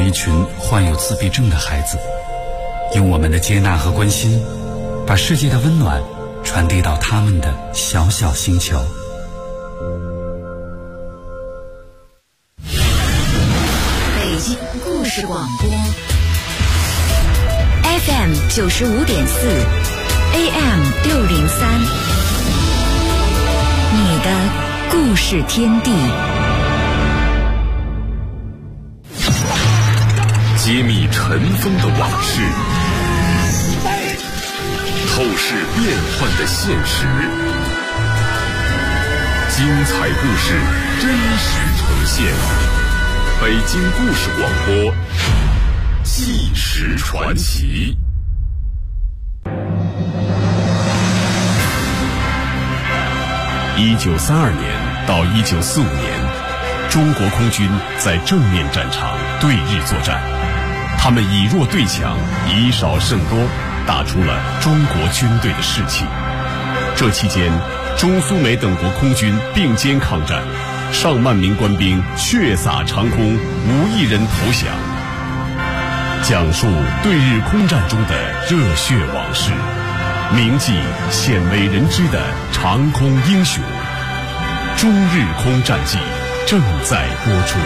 一群患有自闭症的孩子，用我们的接纳和关心，把世界的温暖传递到他们的小小星球。 北京故事广播 FM 95.4 AM 603，你的故事天地。 揭秘尘封的往事，透视变幻的现实，精彩故事真实呈现。北京故事广播，纪实传奇。1932年到1945年，中国空军在正面战场对日作战，他们以弱对强，以少胜多，打出了中国军队的士气。这期间，中苏美等国空军并肩抗战，上万名官兵血洒长空，无一人投降。讲述对日空战中的热血往事，铭记鲜为人知的长空英雄。中日空战记正在播出。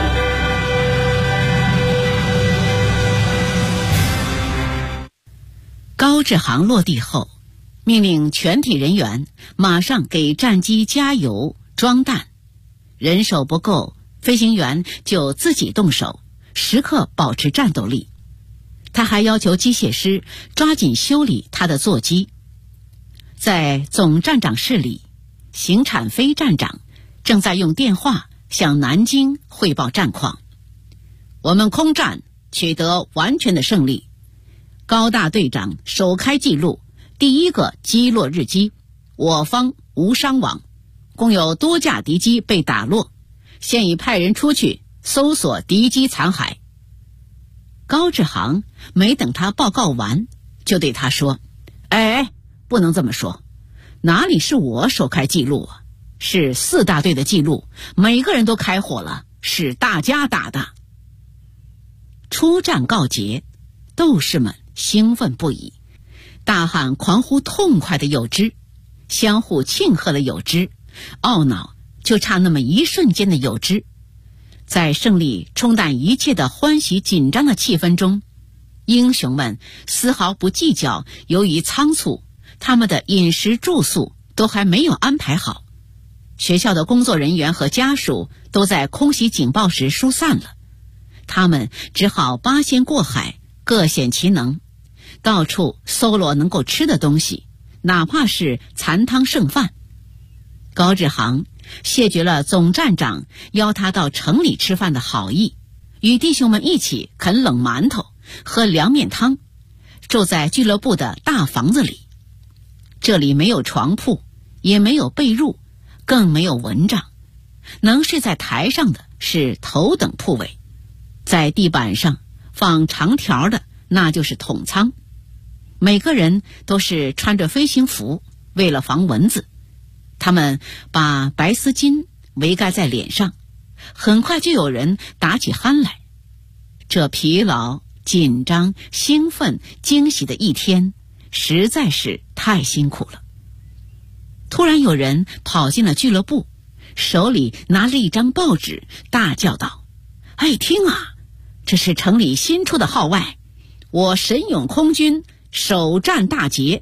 高志航落地后，命令全体人员马上给战机加油装弹，人手不够，飞行员就自己动手，时刻保持战斗力。他还要求机械师抓紧修理他的座机。在总站长室里，邢产飞站长正在用电话向南京汇报战况。我们空战取得完全的胜利，高大队长首开记录，第一个击落日机，我方无伤亡，共有多架敌机被打落，现已派人出去搜索敌机残骸。高志航没等他报告完，就对他说：哎，不能这么说，哪里是我首开记录啊，是4大队的记录，每个人都开火了，是大家打的。出战告捷，斗士们兴奋不已，大喊狂呼痛快的有之，相互庆贺的有之，懊恼就差那么一瞬间的有之。在胜利冲淡一切的欢喜紧张的气氛中，英雄们丝毫不计较由于仓促，他们的饮食住宿都还没有安排好。学校的工作人员和家属都在空袭警报时疏散了，他们只好八仙过海，各显其能，到处搜罗能够吃的东西，哪怕是残汤剩饭。高志航谢绝了总站长邀他到城里吃饭的好意，与弟兄们一起啃冷馒头，喝凉面汤，住在俱乐部的大房子里。这里没有床铺，也没有被褥，更没有蚊帐，能睡在台上的是头等铺位，在地板上放长条的那就是筒仓。每个人都是穿着飞行服，为了防蚊子，他们把白丝巾围盖在脸上，很快就有人打起鼾来。这疲劳、紧张、兴奋、惊喜的一天实在是太辛苦了。突然有人跑进了俱乐部，手里拿着一张报纸，大叫道：哎，听啊，这是城里新出的号外，我神勇空军首战大捷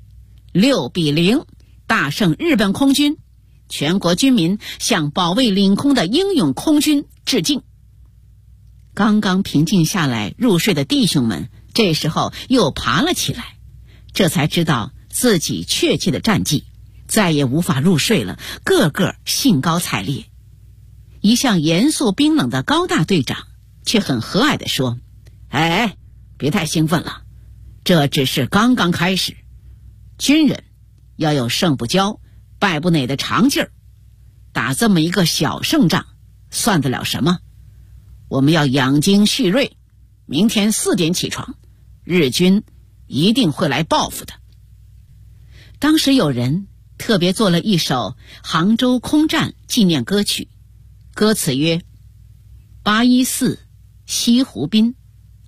，6-0大胜日本空军，全国军民向保卫领空的英勇空军致敬。刚刚平静下来入睡的弟兄们这时候又爬了起来，这才知道自己确切的战绩，再也无法入睡了，个个兴高采烈。一向严肃冰冷的高大队长却很和蔼地说：哎，别太兴奋了，这只是刚刚开始，军人要有胜不骄败不馁的长劲儿，打这么一个小胜仗算得了什么？我们要养精蓄锐，明天4点起床，日军一定会来报复的。当时有人特别做了一首杭州空战纪念歌曲，歌词曰：814西湖滨，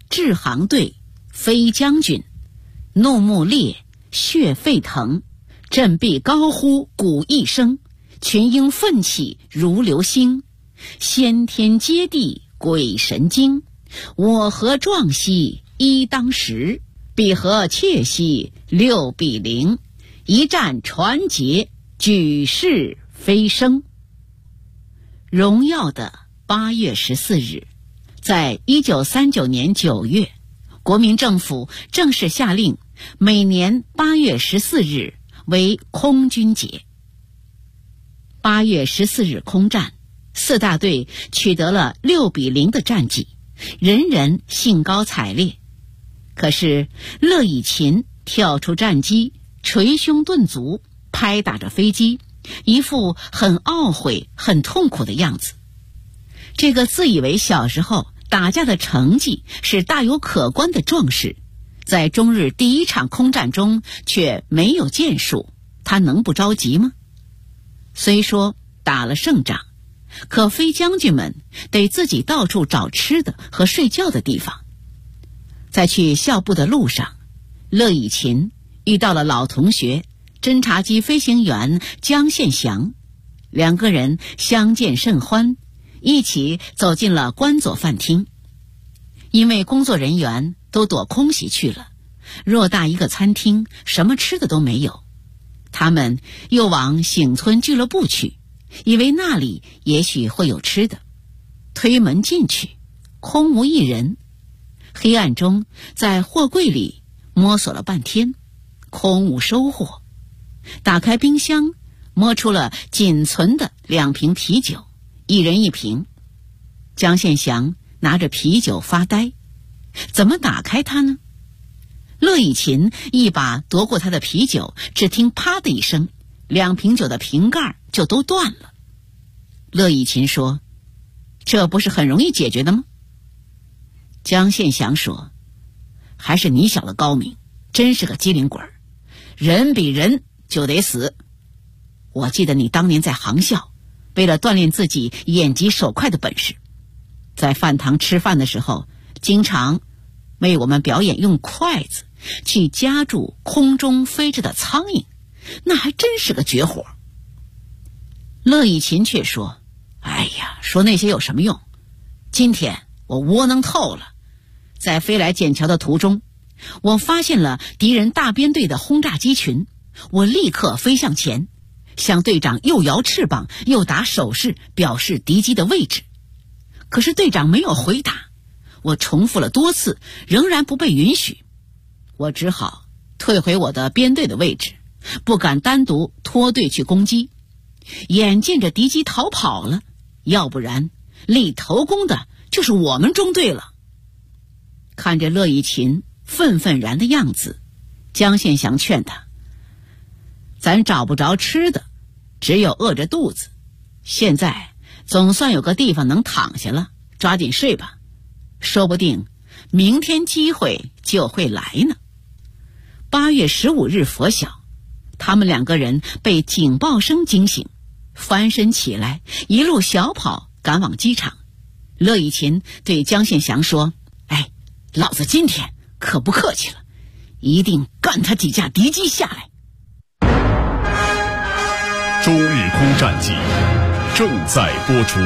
制航队飞将军，怒目烈，血沸腾，振臂高呼鼓一声，群英奋起如流星，先天接地鬼神惊，我何壮兮一当十，彼何怯兮6比0，一战传捷，举世飞升。荣耀的8月14日，在1939年9月，国民政府正式下令每年8月14日为空军节。8月14日空战，4大队取得了6比0的战绩，人人兴高采烈。可是乐以琴跳出战机，捶胸顿足，拍打着飞机，一副很懊悔很痛苦的样子。这个自以为小时候打架的成绩是大有可观的壮士，在中日第一场空战中却没有建树，他能不着急吗？虽说打了胜仗，可飞将军们得自己到处找吃的和睡觉的地方。在去校部的路上，乐以琴遇到了老同学侦察机飞行员江宪祥，两个人相见甚欢，一起走进了关佐饭厅。因为工作人员都躲空袭去了，偌大一个餐厅什么吃的都没有，他们又往醒村俱乐部去，以为那里也许会有吃的。推门进去，空无一人。黑暗中在货柜里摸索了半天，空无收获。打开冰箱，摸出了仅存的2瓶啤酒，一人1瓶。江宪祥拿着啤酒发呆，怎么打开它呢？乐以琴一把夺过他的啤酒，只听啪的一声，2瓶酒的瓶盖就都断了。乐以琴说：“这不是很容易解决的吗？”江宪祥说：“还是你小子高明，真是个机灵鬼儿，人比人就得死。我记得你当年在航校，为了锻炼自己眼疾手快的本事，在饭堂吃饭的时候，经常为我们表演用筷子去夹住空中飞着的苍蝇，那还真是个绝活。”乐以琴却说：“哎呀，说那些有什么用？今天我窝囊透了，在飞来笕桥的途中，我发现了敌人大编队的轰炸机群，我立刻飞向前，向队长又摇翅膀又打手势表示敌机的位置。可是队长没有回答，我重复了多次，仍然不被允许。我只好退回我的编队的位置，不敢单独脱队去攻击。眼见着敌机逃跑了，要不然立头功的就是我们中队了。”看着乐以琴愤愤然的样子，江宪祥劝他：“咱找不着吃的，只有饿着肚子。现在总算有个地方能躺下了，抓紧睡吧，说不定明天机会就会来呢。”8月15日拂晓，他们2个人被警报声惊醒，翻身起来，一路小跑赶往机场。乐以琴对江宪祥说：“哎，老子今天可不客气了，一定干他几架敌机下来。” 中日空战记正在播出。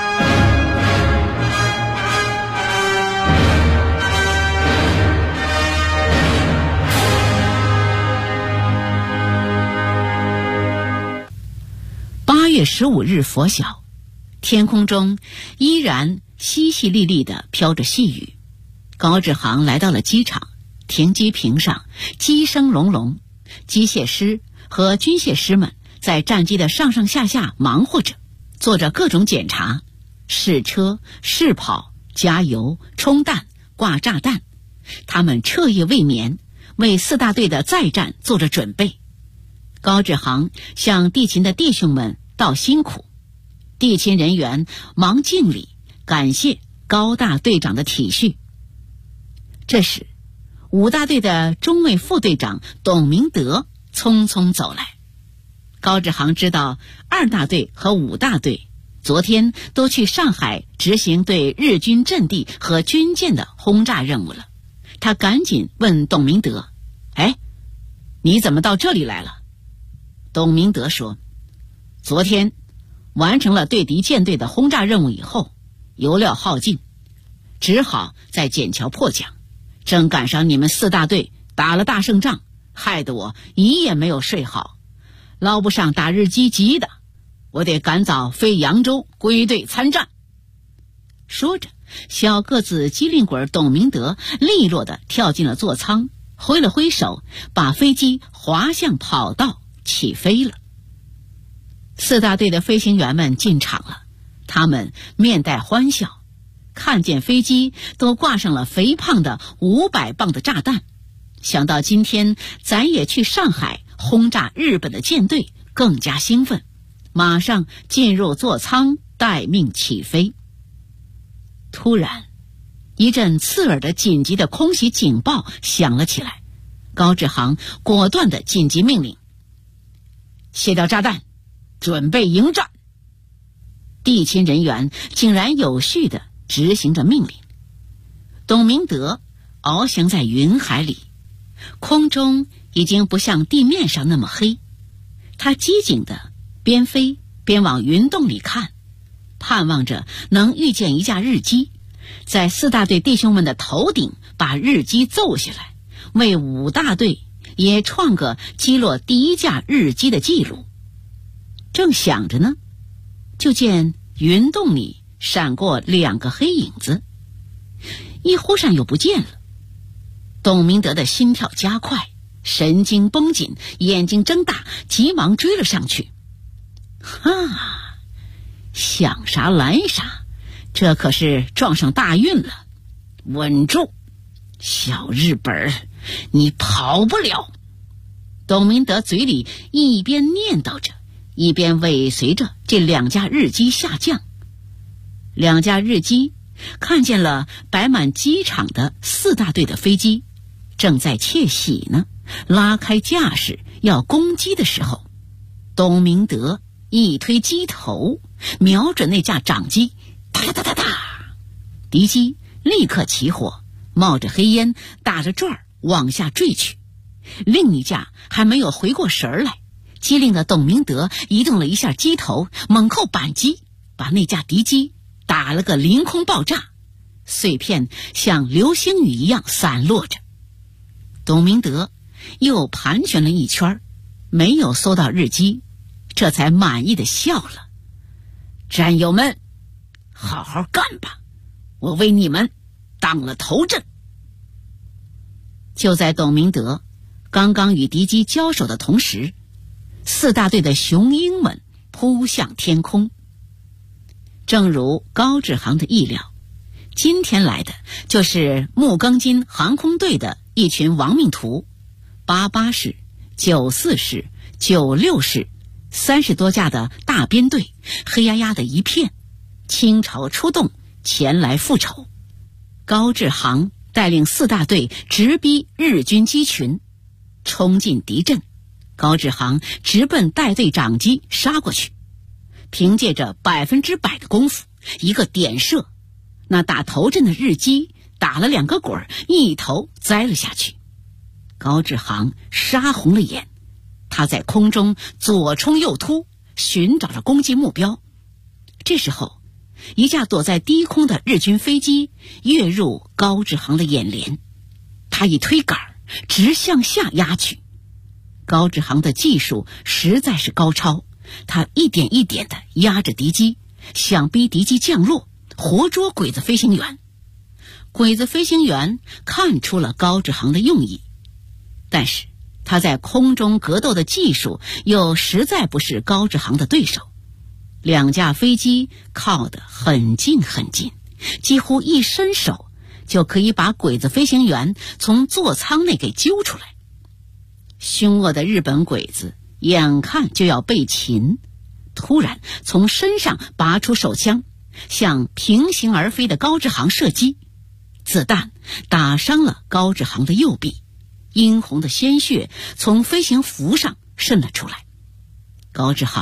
8月15日拂晓，天空中依然淅淅沥沥地飘着细雨。高志航来到了机场，停机坪上机声隆隆，机械师和军械师们在战机的上上下下忙活着，做着各种检查，试车、试跑、加油、充弹、挂炸弹。他们彻夜未眠，为4大队的再战做着准备。高志航向地勤的弟兄们道辛苦，地勤人员忙敬礼，感谢高大队长的体恤。这时5大队的中尉副队长董明德匆匆走来。高志航知道2大队和5大队昨天都去上海执行对日军阵地和军舰的轰炸任务了。他赶紧问董明德：哎，你怎么到这里来了？董明德说：昨天完成了对敌舰队的轰炸任务以后，油料耗尽，只好在笕桥迫降，正赶上你们4大队打了大胜仗，害得我一夜没有睡好，捞不上打日机，急的我得赶早飞扬州归队参战。说着，小个子机灵鬼董明德利落地跳进了座舱，挥了挥手，把飞机滑向跑道起飞了。4大队的飞行员们进场了，他们面带欢笑，看见飞机都挂上了肥胖的500磅的炸弹，想到今天咱也去上海轰炸日本的舰队，更加兴奋，马上进入座舱待命起飞。突然，一阵刺耳的紧急的空袭警报响了起来，高志航果断的紧急命令：卸掉炸弹，准备迎战。地勤人员井然有序地执行着命令。董明德翱翔在云海里，空中已经不像地面上那么黑，他机警地边飞边往云洞里看，盼望着能遇见一架日机，在4大队弟兄们的头顶把日机揍下来，为5大队也创个击落第一架日机的记录。正想着呢，就见云洞里闪过2个黑影子，一忽闪又不见了。董明德的心跳加快，神经绷紧，眼睛睁大，急忙追了上去。哈，想啥来啥，这可是撞上大运了。稳住，小日本，你跑不了。董明德嘴里一边念叨着，一边尾随着这2架日机下降。2架日机看见了摆满机场的4大队的飞机，正在窃喜呢，拉开架势要攻击的时候，董明德一推机头，瞄准那架长机，哒哒哒哒，敌机立刻起火，冒着黑烟，打着转往下坠去。另一架还没有回过神来，机灵的董明德移动了一下机头，猛扣扳机，把那架敌机打了个凌空爆炸，碎片像流星雨一样散落着。董明德又盘旋了一圈，没有搜到日机，这才满意的笑了。战友们，好好干吧，我为你们当了头阵。就在董明德刚刚与敌机交手的同时，4大队的雄鹰们扑向天空。正如高志航的意料，今天来的就是木庚金航空队的一群亡命徒，88师、94师、96师，30多架的大编队，黑压压的一片，倾巢出动前来复仇。高志航带领4大队直逼日军机群，冲进敌阵，高志航直奔带队长机杀过去，凭借着100%的功夫，一个点射，那打头阵的日机打了2个滚，一头栽了下去。高志航杀红了眼，他在空中左冲右突，寻找着攻击目标。这时候，一架躲在低空的日军飞机跃入高志航的眼帘，他一推杆直向下压去。高志航的技术实在是高超，他一点一点地压着敌机，想逼敌机降落，活捉鬼子飞行员。鬼子飞行员看出了高志航的用意，但是他在空中格斗的技术又实在不是高志航的对手。2架飞机靠得很近很近，几乎一伸手就可以把鬼子飞行员从座舱内给揪出来。凶恶的日本鬼子眼看就要被擒，突然从身上拔出手枪，向平行而飞的高志航射击。子弹打伤了高志航的右臂，殷红的鲜血从飞行服上渗了出来。高志航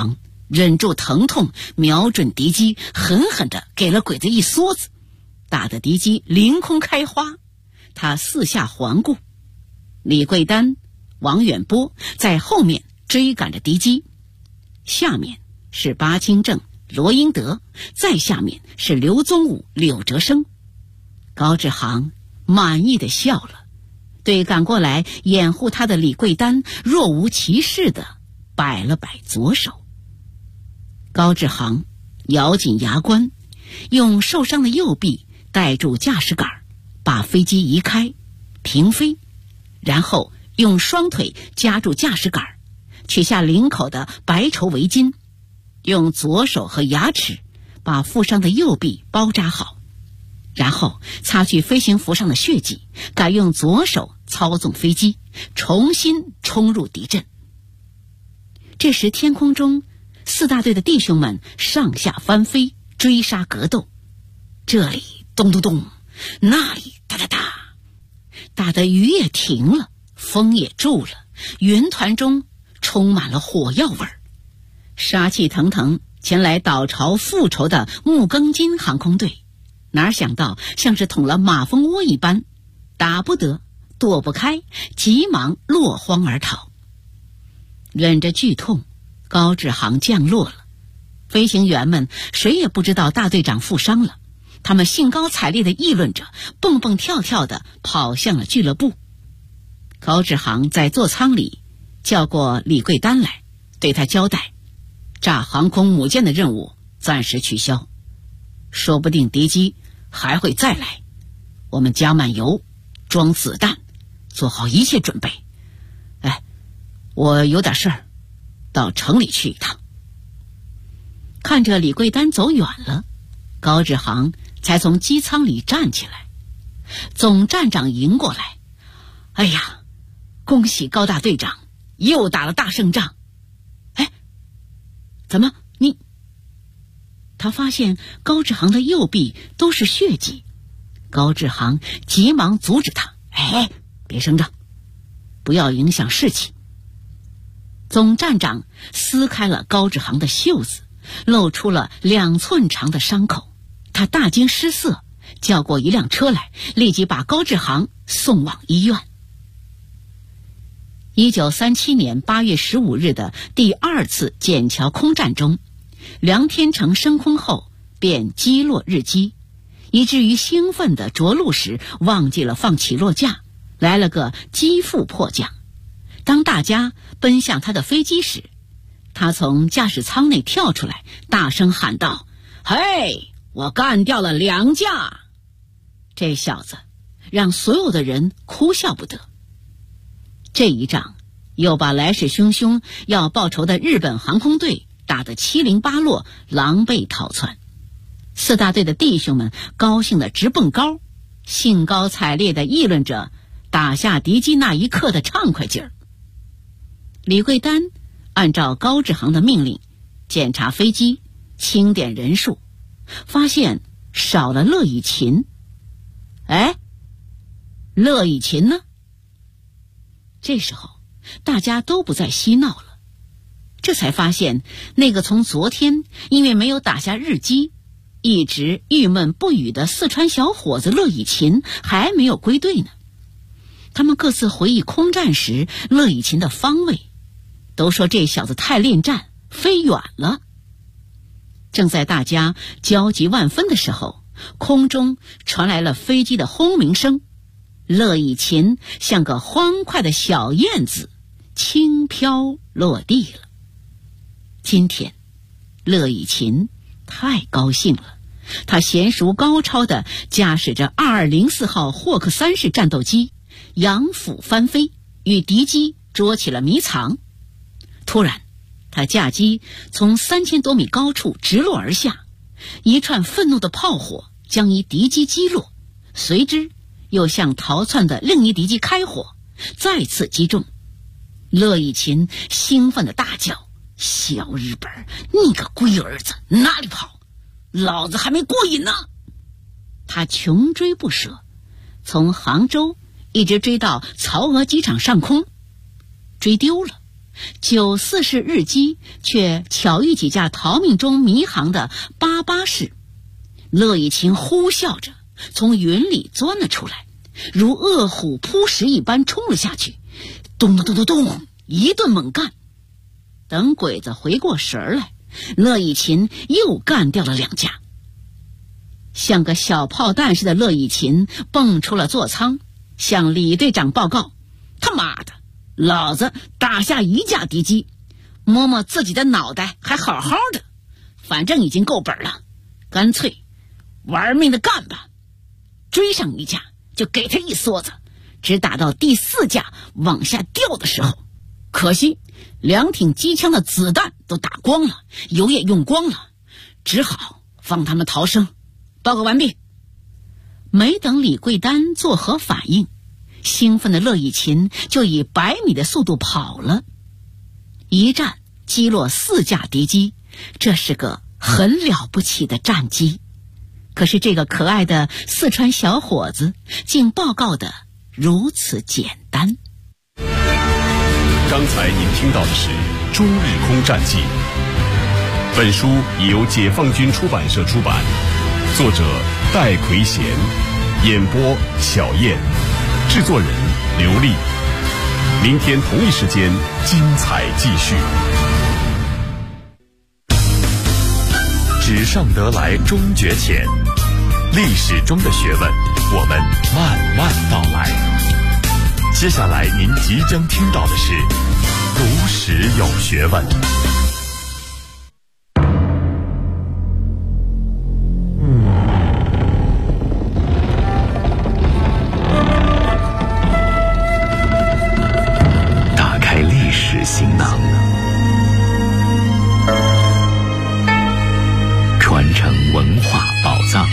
忍住疼痛，瞄准敌机，狠狠地给了鬼子一梭子，打得敌机凌空开花。他四下环顾，李桂丹、王远波在后面追赶着敌机，下面是巴清正、罗英德，再下面是刘宗武、柳哲生。高志航满意的笑了，对赶过来掩护他的李桂丹若无其事的摆了摆左手。高志航咬紧牙关，用受伤的右臂带住驾驶杆，把飞机移开停飞，然后用双腿夹住驾驶杆，取下领口的白绸围巾，用左手和牙齿把负伤的右臂包扎好，然后擦去飞行服上的血迹，改用左手操纵飞机重新冲入敌阵。这时天空中四大队的弟兄们上下翻飞，追杀格斗，这里咚咚咚，那里哒哒哒，打得雨也停了，风也住了，云团中充满了火药味儿。杀气腾腾前来倒巢复仇的木更津航空队，哪想到像是捅了马蜂窝一般，打不得躲不开，急忙落荒而逃。忍着剧痛，高志航降落了。飞行员们谁也不知道大队长负伤了，他们兴高采烈地议论着，蹦蹦跳跳地跑向了俱乐部。高志航在座舱里叫过李桂丹来，对他交代，炸航空母舰的任务暂时取消，说不定敌机还会再来，我们加满油，装子弹，做好一切准备。我有点事儿，到城里去一趟。看着李桂丹走远了，高志航才从机舱里站起来。总站长迎过来，哎呀，恭喜高大队长又打了大胜仗。怎么你？他发现高志航的右臂都是血迹，高志航急忙阻止他，别声张，不要影响士气。总站长撕开了高志航的袖子，露出了2寸长的伤口，他大惊失色，叫过一辆车来，立即把高志航送往医院。1937年8月15日的第2次笕桥空战中，梁天成升空后便击落日机，以至于兴奋的着陆时忘记了放起落架，来了个机腹迫降。当大家奔向他的飞机时，他从驾驶舱内跳出来，大声喊道：嘿，我干掉了2架！这小子让所有的人哭笑不得。这一仗又把来势汹汹要报仇的日本航空队打得七零八落，狼狈逃窜。四大队的弟兄们高兴得直蹦高，兴高采烈地议论着打下敌机那一刻的畅快劲儿。李桂丹按照高志航的命令检查飞机，清点人数，发现少了乐以琴。乐以琴呢？这时候大家都不再嬉闹了，这才发现那个从昨天因为没有打下日机一直郁闷不语的四川小伙子乐以琴还没有归队呢。他们各自回忆空战时乐以琴的方位，都说这小子太恋战，飞远了。正在大家焦急万分的时候，空中传来了飞机的轰鸣声，乐以琴像个欢快的小燕子轻飘落地了。今天乐以琴太高兴了，他娴熟高超地驾驶着2204号霍克3式战斗机扬俯翻飞，与敌机捉起了迷藏。突然他驾机从3000多米高处直落而下，一串愤怒的炮火将一敌机击落，随之又向逃窜的另一敌机开火，再次击中。乐以琴兴奋地大叫：小日本，你个龟儿子，哪里跑？老子还没过瘾呢！他穷追不舍，从杭州一直追到曹娥机场上空，追丢了， 94式日机却巧遇几架逃命中迷航的88式。乐以琴呼啸着从云里钻了出来，如饿虎扑食一般冲了下去，咚咚咚咚咚一顿猛干。等鬼子回过神来，乐以琴又干掉了2架。像个小炮弹似的乐以琴蹦出了座舱，向李队长报告：他妈的，老子打下1架敌机，摸摸自己的脑袋还好好的，反正已经够本了，干脆玩命的干吧。追上1架就给他一梭子，只打到第4架往下掉的时候，可惜2挺机枪的子弹都打光了，油也用光了，只好放他们逃生。报告完毕。没等李桂丹作何反应，兴奋的乐以琴就以100米的速度跑了。一战击落4架敌机，这是个很了不起的战绩。可是这个可爱的四川小伙子竟报告的如此简单。 刚才您听到的是《中日空战记》，本书已由解放军出版社出版，作者戴奎贤，演播小燕，制作人刘丽。明天同一时间精彩继续。 纸上得来终觉浅，历史中的学问，我们慢慢道来。接下来您即将听到的是读史有学问。打开历史行囊，传承文化宝藏。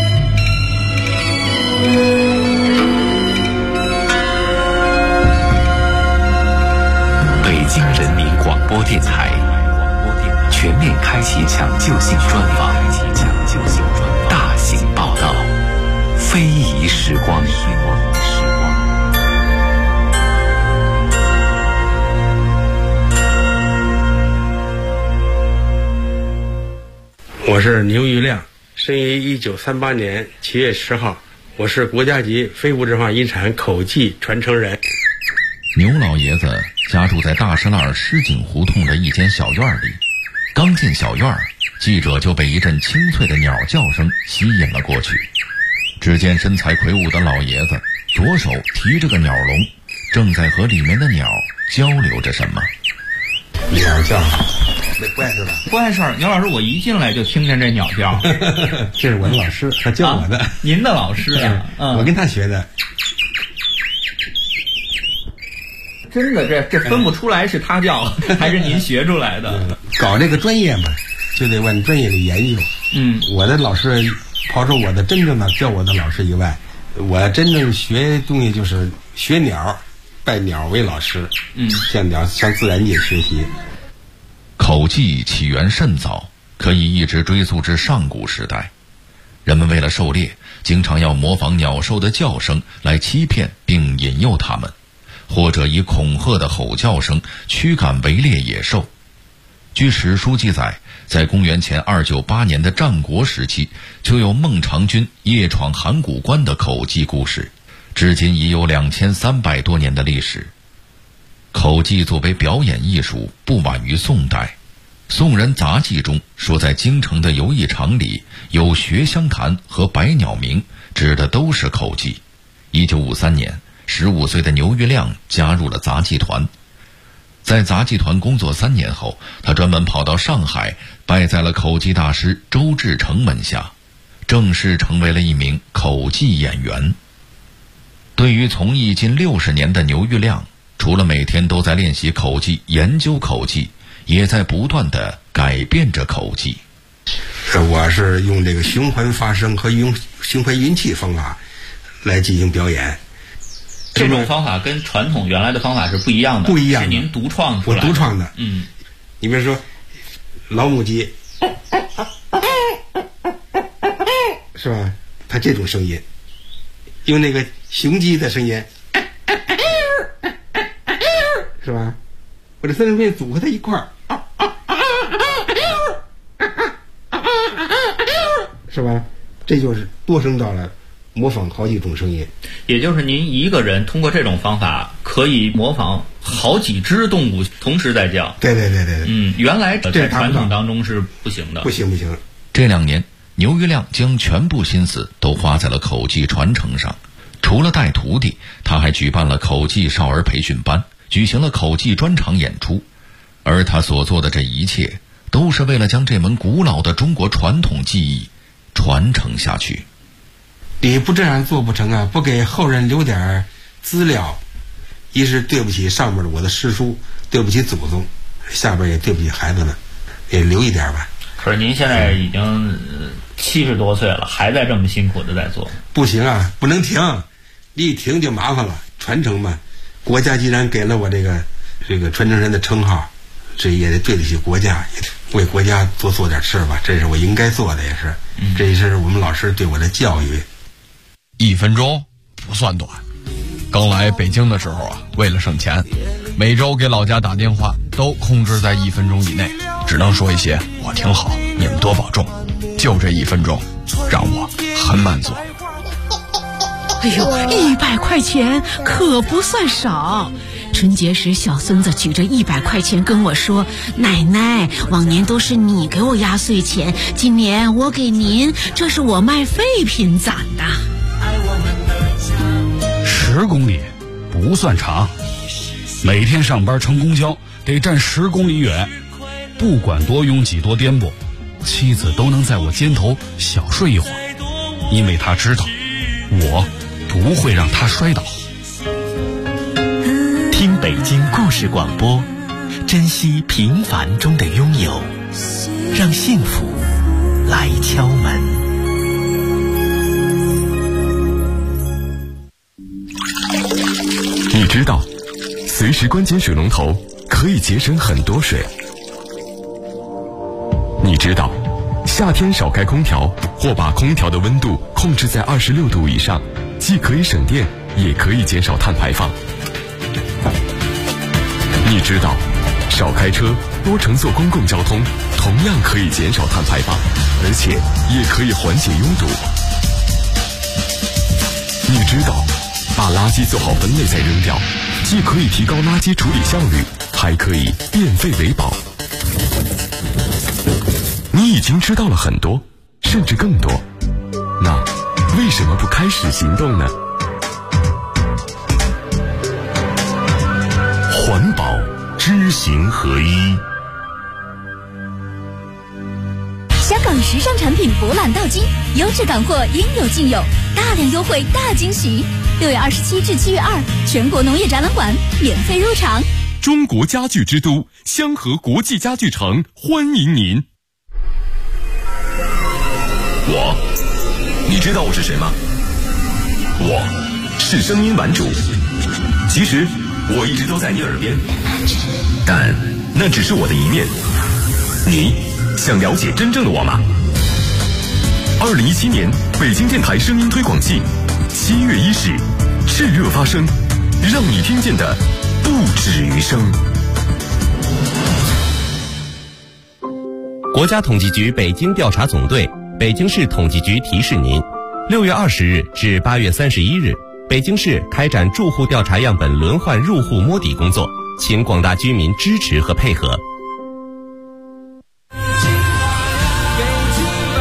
北京人民广播电台全面开启抢救性专访，大型报道，非遗时光。 我是牛玉亮，生于1938年7月10号，我是国家级非物质化遗产口技传承人。 牛老爷子家住在大石栏狮井胡同的一间小院里，刚进小院，记者就被一阵清脆的鸟叫声吸引了过去。只见身材魁梧的老爷子左手提着个鸟笼，正在和里面的鸟交流着什么。 鸟叫没怪事吧？ 不碍事儿，牛老师，我一进来就听见这鸟叫。 这是我的老师，他教我的。 您的老师啊？ 我跟他学的。 真的，这分不出来是他教还是您学出来的。 搞这个专业嘛，就得往专业里研究。我的老师，刨出我的真正的教我的老师以外，我真正学东西就是学鸟，拜鸟为老师。向鸟向自然界学习。 口技起源甚早，可以一直追溯至上古时代。人们为了狩猎，经常要模仿鸟兽的叫声来欺骗并引诱它们，或者以恐吓的吼叫声驱赶围猎野兽。据史书记载，在公元前298年的战国时期，就有孟尝君夜闯函谷关的口技故事，至今已有2300多年的历史。口技作为表演艺术，不晚于宋代。宋人杂记中说，在京城的游艺场里有学香坛和百鸟鸣，指的都是口技。1953年，15岁的牛玉亮加入了杂技团。在杂技团工作3年后，他专门跑到上海，拜在了口技大师周志成门下，正式成为了一名口技演员。对于从艺近60年的牛玉亮，除了每天都在练习口技、研究口技，也在不断地改变着口技。 我是用这个循环发声和用循环运气方法来进行表演。 这种方法跟传统原来的方法是不一样的， 不一样的， 是您独创出来的。 我独创的。你比如说老母鸡，是吧？它这种声音，用那个雄鸡的声音，是吧？ 把这3种声音组合在一块儿，是吧？这就是多声道了，模仿好几种声音。 也就是您一个人通过这种方法可以模仿好几只动物同时在叫。 对。 原来在传统当中是不行的。 不行。 这2年，牛于亮将全部心思都花在了口技传承上。除了带徒弟，他还举办了口技少儿培训班，举行了口技专场演出。而他所做的这一切，都是为了将这门古老的中国传统技艺传承下去。 你不这样做不成啊！不给后人留点资料，一是对不起上面的我的师叔，对不起祖宗，下边也对不起孩子们，也留一点吧。 可是您现在已经70多岁了，还在这么辛苦的在做。 不行啊，不能停，一停就麻烦了。传承嘛，国家既然给了我这个传承人的称号，这也得对得起国家，也得为国家做点事吧，这是我应该做的，也是，这也是我们老师对我的教育。 1分钟不算短。刚来北京的时候啊，为了省钱，每周给老家打电话都控制在1分钟以内，只能说一些我挺好，你们多保重。就这1分钟，让我很满足。 哎呦，100块钱可不算少。春节时，小孙子举着100块钱跟我说：“奶奶，往年都是你给我压岁钱，今年我给您，这是我卖废品攒的。 ”10公里不算长，每天上班乘公交得站10公里远，不管多拥挤多颠簸，妻子都能在我肩头小睡一会儿，因为她知道我不会让她摔倒。 听北京故事广播，珍惜平凡中的拥有，让幸福来敲门。 你知道，随时关紧水龙头可以节省很多水。你知道，夏天少开空调或把空调的温度控制在26度以上，既可以省电，也可以减少碳排放。你知道，少开车，多乘坐公共交通，同样可以减少碳排放，而且也可以缓解拥堵。你知道，把垃圾做好分类再扔掉，既可以提高垃圾处理效率，还可以变废为宝。你已经知道了很多，甚至更多，那为什么不开始行动呢？环保知行合一。 香港时尚产品博览到今，优质港货应有尽有，大量优惠大惊喜。6月27至7月2，全国农业展览馆免费入场。 中国家具之都香河国际家具城欢迎您。 你知道我是谁吗？我是声音玩主。其实我一直都在你耳边，但那只是我的一面。你想了解真正的我吗？2017年北京电台声音推广季7月1日炽热发声，让你听见的不止于声。 国家统计局北京调查总队、北京市统计局提示您：6月20日至8月31日，北京市开展住户调查样本轮换入户摸底工作，请广大居民支持和配合。